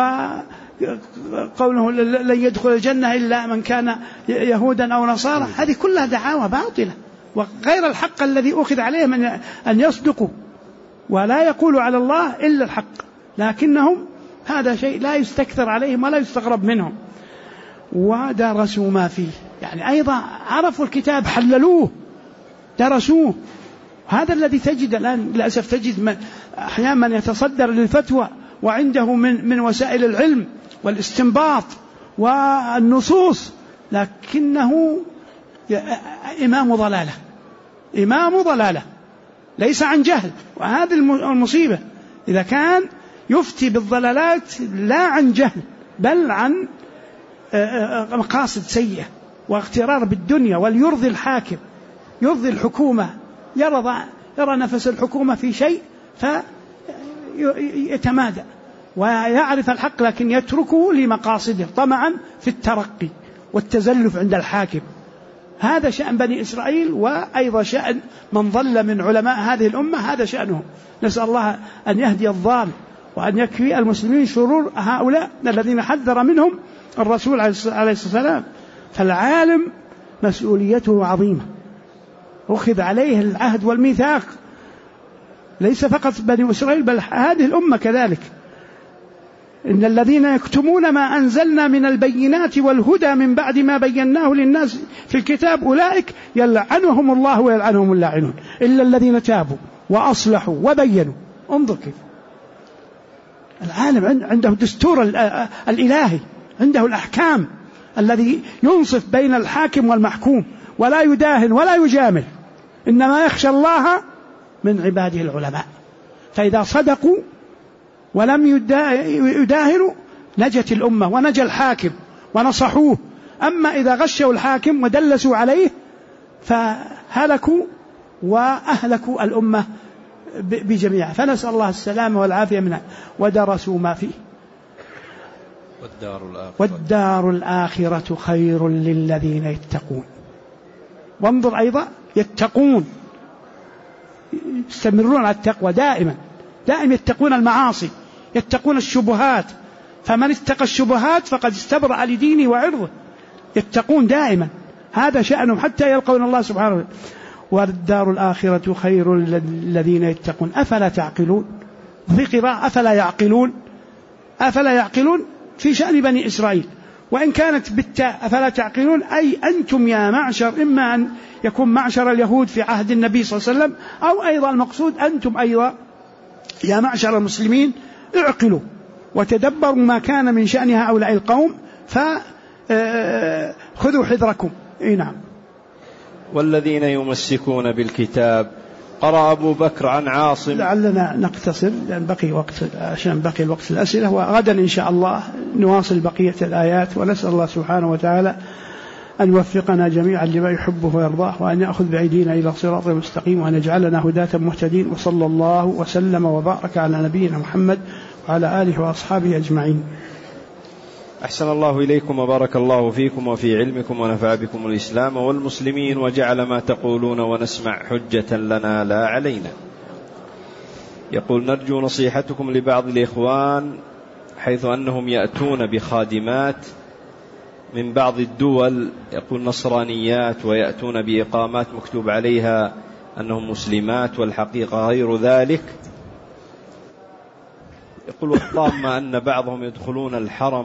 وقوله لن يدخل الجنة إلا من كان يهودا أو نصارى، هذه كلها دعاوى باطلة وغير الحق الذي أخذ عليهم أن يصدقوا ولا يقولوا على الله إلا الحق. لكنهم هذا شيء لا يستكثر عليهم ولا يستغرب منهم. ودرسوا ما فيه، يعني أيضا عرفوا الكتاب، حللوه، درسوه. هذا الذي تجد الآن للأسف، تجد أحيانا من يتصدر للفتوى وعنده من وسائل العلم والاستنباط والنصوص، لكنه إمام ضلالة ليس عن جهل. وهذه المصيبة، إذا كان يفتي بالضلالات لا عن جهل بل عن مقاصد سيئة واغترار بالدنيا، وليرضي الحاكم، يرضي الحكومة، يرى نفس الحكومة في شيء فيتمادى ويعرف الحق، لكن يتركه لمقاصده طمعا في الترقي والتزلف عند الحاكم. هذا شأن بني إسرائيل، وأيضا شأن من ضل من علماء هذه الأمة، هذا شأنهم. نسأل الله أن يهدي الضال وأن يكفي المسلمين شرور هؤلاء الذين حذر منهم الرسول عليه الصلاة والسلام. فالعالم مسؤوليته عظيمة، أخذ عليه العهد والميثاق، ليس فقط بني إسرائيل بل هذه الأمة كذلك. إن الذين يكتمون ما أنزلنا من البينات والهدى من بعد ما بيناه للناس في الكتاب أولئك يلعنهم الله ويلعنهم اللاعنون إلا الذين تابوا وأصلحوا وبينوا. انظر كيف العالم عنده دستور الإلهي، عنده الأحكام الذي ينصف بين الحاكم والمحكوم، ولا يداهن ولا يجامل، إنما يخشى الله من عباده العلماء. فإذا صدقوا ولم يداهنوا نجت الأمة ونجى الحاكم ونصحوه. أما إذا غشوا الحاكم ودلسوا عليه فهلكوا وأهلكوا الأمة بجميعها. فنسأل الله السلامة والعافية منها. ودرسوا ما فيه، والدار الآخرة خير للذين يتقون. وانظر أيضا يتقون، يستمرون على التقوى دائما يتقون المعاصي، يتقون الشبهات، فمن اتقى الشبهات فقد استبرأ لدينه وعرضه. يتقون دائما، هذا شأنهم حتى يلقون الله سبحانه وتعالى. والدار الآخرة خير للذين يتقون أفلا تعقلون. في قراءة أفلا يعقلون في شأن بني إسرائيل، وإن كانت بالتاء أفلا تعقلون أي أنتم يا معشر، إما أن يكون معشر اليهود في عهد النبي صلى الله عليه وسلم، أو أيضا المقصود أنتم أيضا يا معشر المسلمين اعقلوا وتدبروا ما كان من شأن هؤلاء القوم فخذوا حذركم. نعم. والذين يمسكون بالكتاب. قرأ أبو بكر عن عاصم. لعلنا نقتصر لأن بقي وقت، عشان بقي الوقت الأسئلة، وغدا إن شاء الله نواصل بقية الآيات، ونسأل الله سبحانه وتعالى أن يوفقنا جميعا لما يحبه ويرضاه، وأن يأخذ بأيدينا إلى صراط مستقيم، وأن يجعلنا هداة مهتدين. وصلى الله وسلم وبارك على نبينا محمد وعلى آله وأصحابه أجمعين. أحسن الله إليكم وبارك الله فيكم وفي علمكم ونفع بكم الإسلام والمسلمين، وجعل ما تقولون ونسمع حجة لنا لا علينا. يقول: نرجو نصيحتكم لبعض الإخوان حيث أنهم يأتون بخادمات من بعض الدول، يقول نصرانيات، ويأتون بإقامات مكتوب عليها أنهم مسلمات والحقيقة غير ذلك. يقول: والطامة أن بعضهم يدخلون الحرم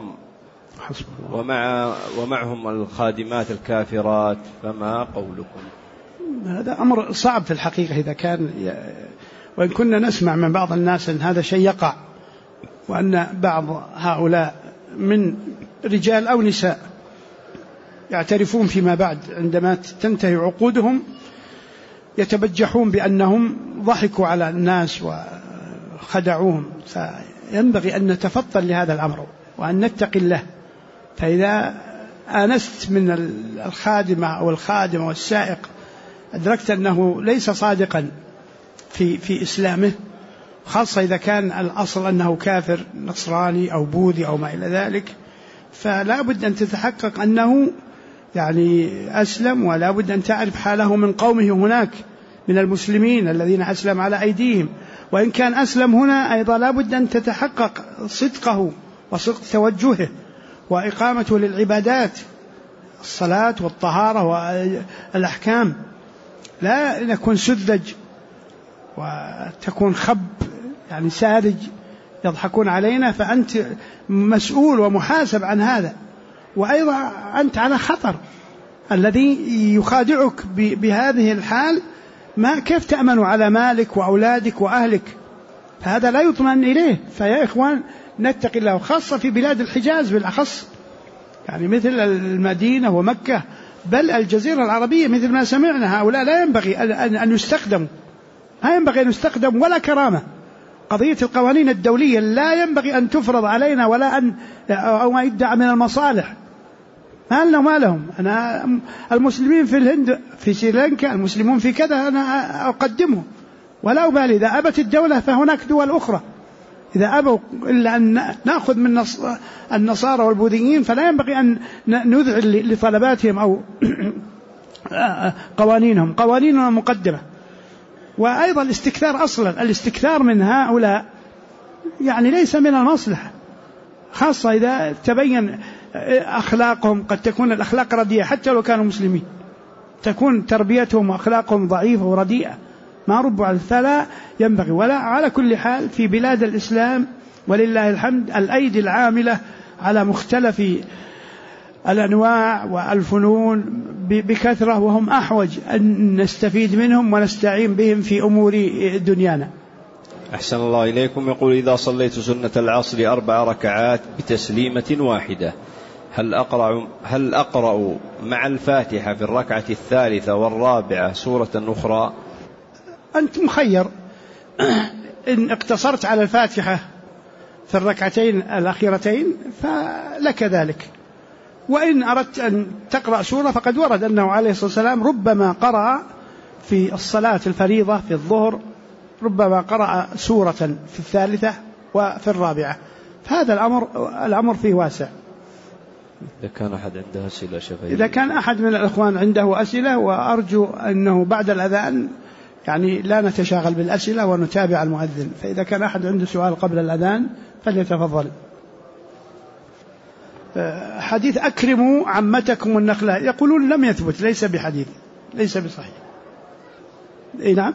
ومعهم الخادمات الكافرات، فما قولكم؟ هذا أمر صعب في الحقيقة إذا كان، وإن كنا نسمع من بعض الناس أن هذا شيء يقع، وأن بعض هؤلاء من رجال أو نساء يعترفون فيما بعد عندما تنتهي عقودهم يتبجحون بأنهم ضحكوا على الناس وخدعوهم. فينبغي أن نتفطن لهذا الأمر وأن نتقي الله. فإذا آنست من الخادمة أو الخادم والسائق أدركت أنه ليس صادقا في إسلامه، خاصة إذا كان الأصل أنه كافر نصراني أو بوذي أو ما إلى ذلك، فلا بد أن تتحقق أنه يعني أسلم، ولا بد أن تعرف حاله من قومه هناك من المسلمين الذين أسلم على أيديهم. وإن كان أسلم هنا أيضا لا بد أن تتحقق صدقه وصدق توجهه وإقامته للعبادات، الصلاة والطهارة والأحكام، لا نكون سذج وتكون خب يعني ساذج يضحكون علينا، فأنت مسؤول ومحاسب عن هذا. وأيضا أنت على خطر، الذي يخادعك بهذه الحال ما كيف تأمن على مالك وأولادك وأهلك، فهذا لا يطمئن إليه. فيا إخوان نتقي الله، خاصة في بلاد الحجاز بالأخص، يعني مثل المدينة ومكة، بل الجزيرة العربية مثل ما سمعنا، هؤلاء لا ينبغي أن يستخدموا، لا ينبغي أن يستخدموا ولا كرامة. قضية القوانين الدولية لا ينبغي أن تفرض علينا ولا أن أو ما يدعى من المصالح. ما لهم. أنا المسلمين في الهند في سريلانكا، المسلمون في كذا، أنا أقدمهم ولا أبالي. إذا أبت الدولة فهناك دول أخرى، إذا أبوا إلا أن نأخذ من النصارى والبوذيين فلا ينبغي أن نذعن لطلباتهم أو قوانينهم. قوانيننا مقدمة. وأيضا الاستكثار، أصلا الاستكثار من هؤلاء يعني ليس من المصلحة، خاصة إذا تبين أخلاقهم، قد تكون الأخلاق رديئة حتى لو كانوا مسلمين، تكون تربيتهم وأخلاقهم ضعيفة ورديئة ما ربوا على. فلا ينبغي. ولا على كل حال في بلاد الإسلام ولله الحمد الأيدي العاملة على مختلف الأنواع والفنون بكثرة، وهم أحوج أن نستفيد منهم ونستعين بهم في أمور دنيانا. أحسن الله إليكم. يقول: إذا صليت سنة العصر 4 ركعات بتسليمة واحدة، هل أقرأ مع الفاتحة في الركعة الثالثة والرابعة سورة أخرى؟ أنت مخير، إن اقتصرت على الفاتحة في الركعتين الأخيرتين فلك ذلك، وإن أردت أن تقرأ سورة فقد ورد أنه عليه الصلاة والسلام ربما قرأ في الصلاة الفريضة في الظهر، ربما قرأ سورة في الثالثة وفي الرابعة. فهذا الأمر فيه واسع. إذا كان أحد عنده أسئلة شفهية، إذا كان أحد من الأخوان عنده أسئلة، وأرجو أنه بعد الأذان يعني لا نتشاغل بالأسئلة ونتابع المؤذن، فإذا كان أحد عنده سؤال قبل الأذان فليتفضل. حديث أكرموا عمتكم النخلة يقولون لم يثبت، ليس بحديث، ليس بصحيح. نعم.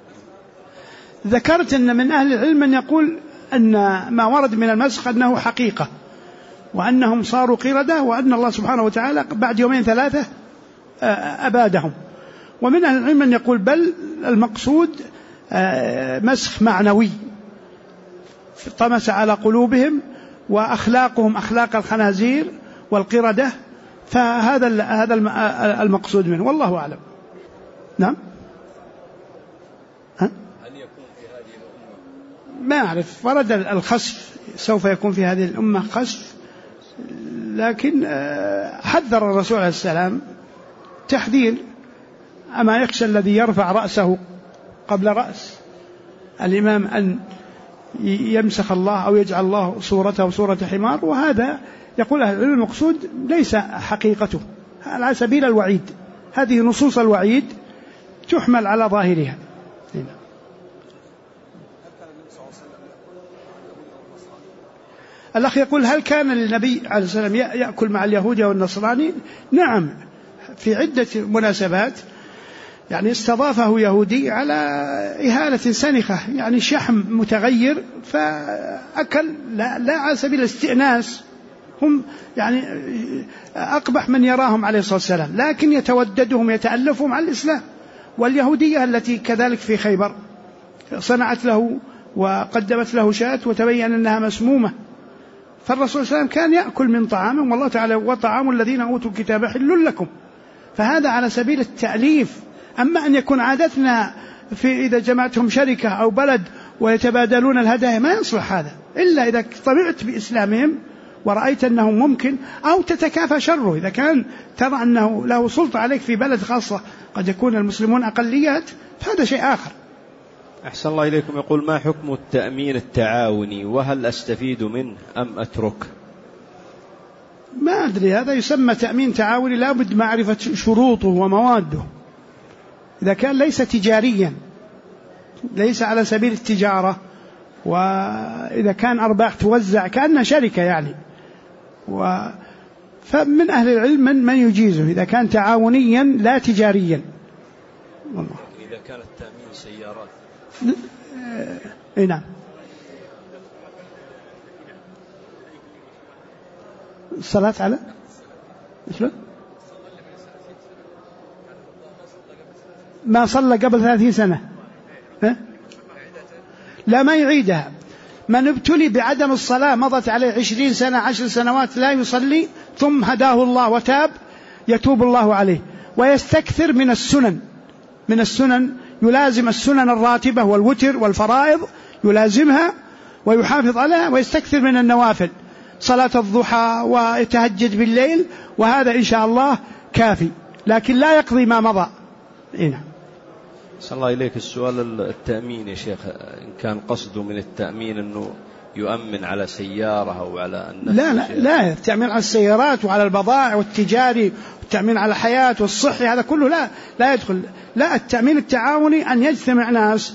ذكرت أن من أهل العلم من يقول أن ما ورد من المسخ أنه حقيقة، وأنهم صاروا قردة، وأن الله سبحانه وتعالى بعد 2-3 أبادهم. ومن أهل العلم من يقول بل المقصود مسخ معنوي، طمس على قلوبهم وأخلاقهم أخلاق الخنازير والقردة، فهذا المقصود منه، والله أعلم. نعم. هل يكون في هذه الأمة؟ ما أعرف، ورد الخسف، سوف يكون في هذه الأمة خسف، لكن حذر الرسول عليه السلام تحذير: أما يخشى الذي يرفع رأسه قبل رأس الإمام أن يمسخ الله أو يجعل الله صورته صورة حمار. وهذا يقول أهل العلم المقصود ليس حقيقته، على سبيل الوعيد، هذه نصوص الوعيد تحمل على ظاهرها. الأخ يقول: هل كان للنبي عليه السلام يأكل مع اليهود والنصراني؟ نعم، في عدة مناسبات يعني استضافه يهودي على إهالة سنخة، يعني شحم متغير، فأكل لا على سبيل الاستئناس، هم يعني أقبح من يراهم عليه الصلاة والسلام، لكن يتوددهم يتألفهم على الإسلام. واليهودية التي كذلك في خيبر صنعت له وقدمت له شاة وتبين أنها مسمومة، فالرسول صلى الله عليه وسلم كان يأكل من طعامهم، والله تعالى: وطعام الذين أوتوا الكتاب حل لكم. فهذا على سبيل التأليف. أما أن يكون عادتنا في إذا جمعتهم شركة أو بلد ويتبادلون الهدايا، ما يصلح هذا إلا إذا طمعت بإسلامهم ورأيت أنه ممكن، أو تتكافى شره. إذا كان ترى أنه له سلطة عليك في بلد خاصة قد يكون المسلمون أقليات، فهذا شيء آخر. أحسن الله إليكم. يقول: ما حكم التأمين التعاوني، وهل أستفيد منه أم أترك؟ ما أدري، هذا يسمى تأمين تعاوني، لا بد معرفة شروطه ومواده. إذا كان ليس تجاريا، ليس على سبيل التجارة، وإذا كان أرباح توزع كأنها شركة يعني، فمن أهل العلم من يجيزه إذا كان تعاونيا لا تجاريا. والله. إذا كان التأمين سيارات. نعم. الصلاة على ما صلى قبل 30 سنة، لا ما يعيدها. من ابتلي بعدم الصلاة مضت عليه 20 سنة 10 سنوات لا يصلي، ثم هداه الله وتاب، يتوب الله عليه ويستكثر من السنن، يلازم السنن الراتبة والوتر والفرائض، يلازمها ويحافظ عليها، ويستكثر من النوافل، صلاة الضحى ويتهجد بالليل، وهذا إن شاء الله كافي، لكن لا يقضي ما مضى. نعم. صلى الله إليك. السؤال التأمين يا شيخ، إن كان قصده من التأمين أنه يؤمن على سيارة أو على النفس؟ لا التأمين على السيارات وعلى البضائع والتجاري، والتأمين على الحياة والصحي، هذا كله لا يدخل. لا، التأمين التعاوني أن يجتمع ناس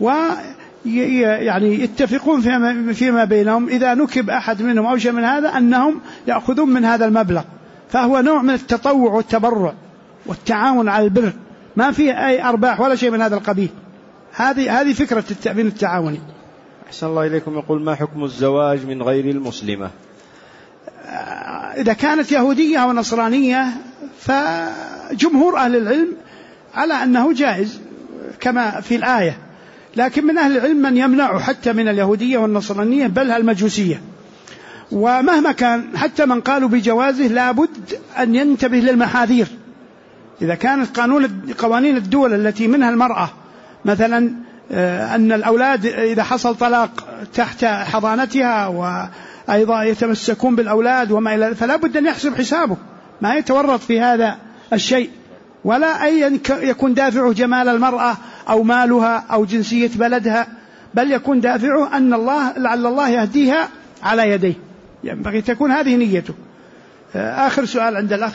يعني يتفقون فيما بينهم، إذا نكب أحد منهم أو شيء من هذا أنهم يأخذون من هذا المبلغ، فهو نوع من التطوع والتبرع والتعاون على البر، ما فيه أي أرباح ولا شيء من هذا القبيل. هذه فكرة التأمين التعاوني. أحسن الله إليكم. يقول: ما حكم الزواج من غير المسلمة؟ إذا كانت يهودية أو نصرانية فجمهور أهل العلم على أنه جائز كما في الآية، لكن من أهل العلم من يمنع حتى من اليهودية والنصرانية، بل المجوسية. ومهما كان حتى من قالوا بجوازه لابد أن ينتبه للمحاذير. إذا كانت قوانين الدول التي منها المرأة مثلا أن الأولاد إذا حصل طلاق تحت حضانتها وأيضا يتمسكون بالأولاد وما إلى، فلا بد أن يحسب حسابه، ما يتورط في هذا الشيء، ولا أي يكون دافعه جمال المرأة أو مالها أو جنسية بلدها، بل يكون دافعه أن لعل الله يهديها على يديه، ينبغي تكون هذه نيته. آخر سؤال عند الأخ.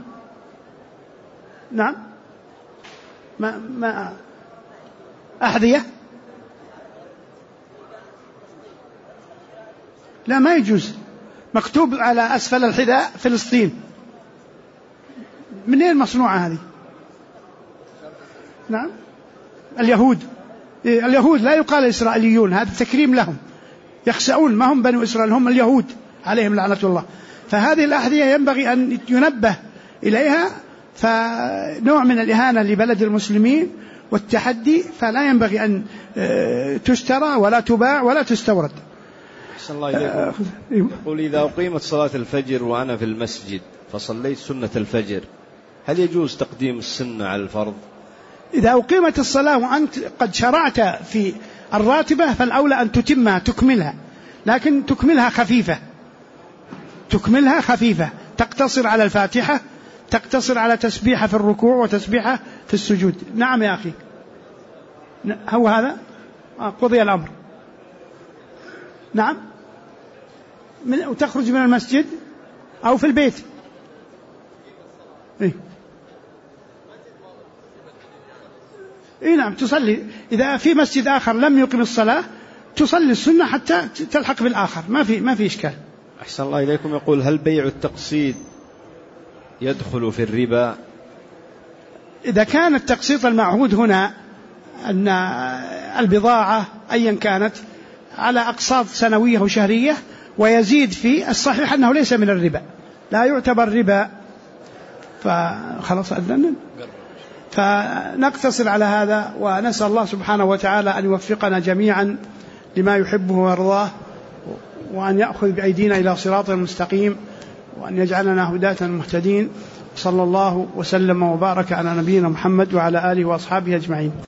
نعم. ما أحذية؟ لا، ما يجوز. مكتوب على أسفل الحذاء فلسطين. منين المصنوعة هذه؟ نعم. اليهود لا يقال إسرائيليون، هذا تكريم لهم، يخسؤون، ما هم بنو إسرائيل، هم اليهود عليهم لعنة الله. فهذه الأحذية ينبغي أن ينبه إليها، فنوع من الإهانة لبلد المسلمين والتحدي، فلا ينبغي أن تشترى ولا تباع ولا تستورد. أحسن الله إليكم. يقول إذا أقيمت صلاة الفجر وأنا في المسجد فصليت سنة الفجر، هل يجوز تقديم السنة على الفرض؟ إذا أقيمت الصلاة وأنت قد شرعت في الراتبة فالأولى أن تتمها تكملها، لكن تكملها خفيفة، تقتصر على الفاتحة، تقتصر على تسبيحة في الركوع وتسبيحة في السجود. نعم يا أخي، هو هذا قضي الأمر. نعم، وتخرج من المسجد أو في البيت. نعم، تصلي إذا في مسجد آخر لم يقم الصلاة تصلي السنة حتى تلحق بالآخر، ما في إشكال. أحسن الله إليكم. يقول هل بيع التقسيط يدخل في الربا؟ إذا كان التقسيط المعهود هنا أن البضاعة أيا كانت على أقساط سنوية وشهرية ويزيد في الصحيح أنه ليس من الربا، لا يعتبر ربا، فخلاص أذنن. فنقتصر على هذا، ونسأل الله سبحانه وتعالى أن يوفقنا جميعا لما يحبه ويرضاه، وأن يأخذ بأيدينا إلى صراط مستقيم، وأن يجعلنا هداة مهتدين. صلى الله وسلم وبارك على نبينا محمد وعلى آله وأصحابه أجمعين.